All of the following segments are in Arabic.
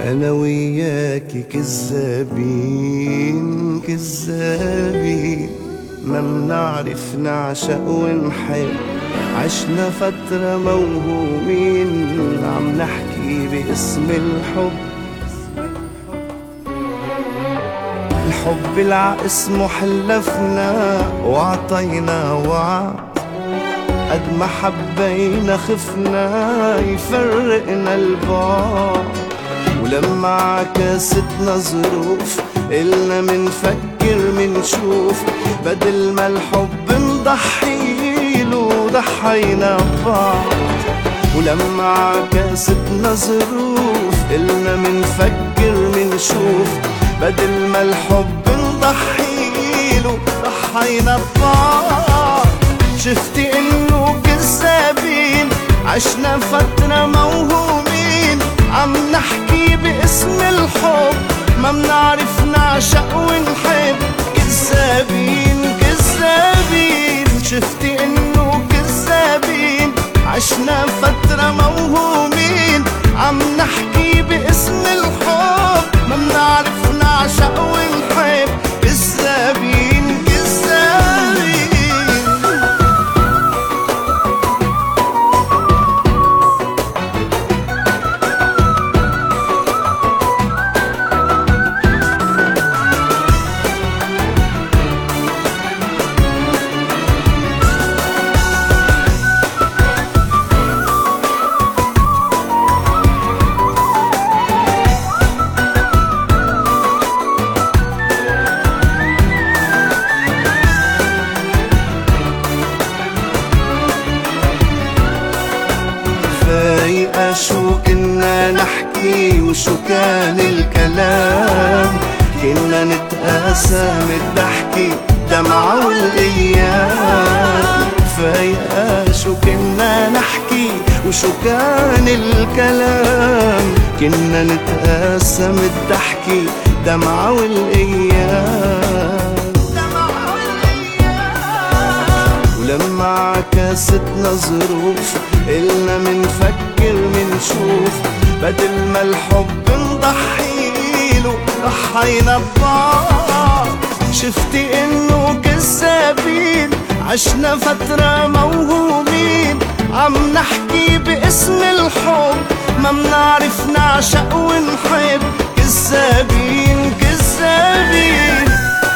أنا وياكي كذابين كذابين، ما منعرف نعشق ونحب، عشنا فترة موهومين عم نحكي باسم الحب. الحب اسمه حلفنا وعطينا وعد، قد ما حبينا خفنا يفرقنا البعد، ولما عكاستنا ظروف قلنا منفكر منشوف، بدل ما الحب نضحيله ضحينا ببعض. ولما عكاستنا ظروف قلنا منفكر منشوف، بدل ما الحب نضحيله ضحينا ببعض. شفتي انه كذابين، عشنا فترة موهومين عم نحكي باسم الحب، ما منعرف نعشق ونحب. كذابين كذابين، شفتي انه كذابين، عشنا فترة موهومين عم نحكي باسم الحب، ما منعرف نعشق ونحب. كذابين كذابين. فايقة شو كنا نحكي وشو كان الكلام، كنا نتقاسم الضحكة دمعة والايام. فايقة شو كنا نحكي وشو كان الكلام، كنا نتقاسم الضحكة دمعة والايام. ولما عكاستنا ظروف قلنا منفكر منشوف، بدل ما الحب نضحيله ضحينا ببعض. شفتي انه كذابين، عشنا فترة موهومين عم نحكي باسم الحب، ما منعرف نعشق ونحب. كذابين كذابين.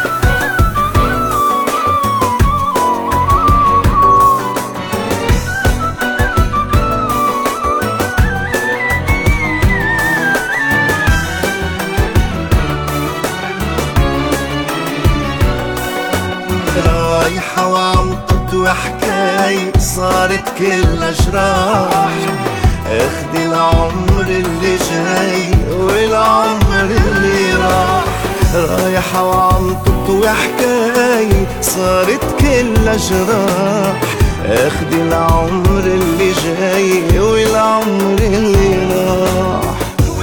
رايحة وعم تطوي حكاية صارت كلها جراح، اخدي العمر اللي جاي والعمر اللي راح. رايحة وعم تطوي حكاية صارت كلها جراح، اخدي العمر اللي جاي والعمر اللي راح.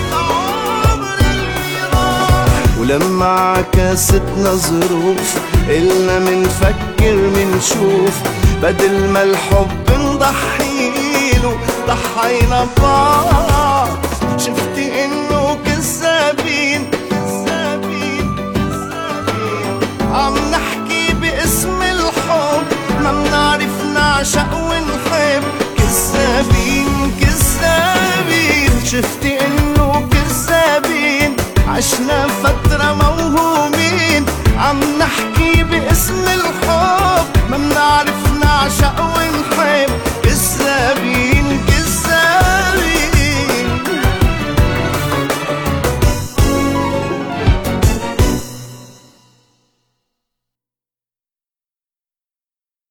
ولما عكاستنا ظروف قلنا منفكر منشوف، بدل ما الحب نضحيله ضحينا ببعض. شفتي انه كذابين كذابين كذابين، عم نحكي باسم الحب، ما منعرف نعشق ونحب. كذابين كذابين، شفتي انه كذابين، عشنا فترة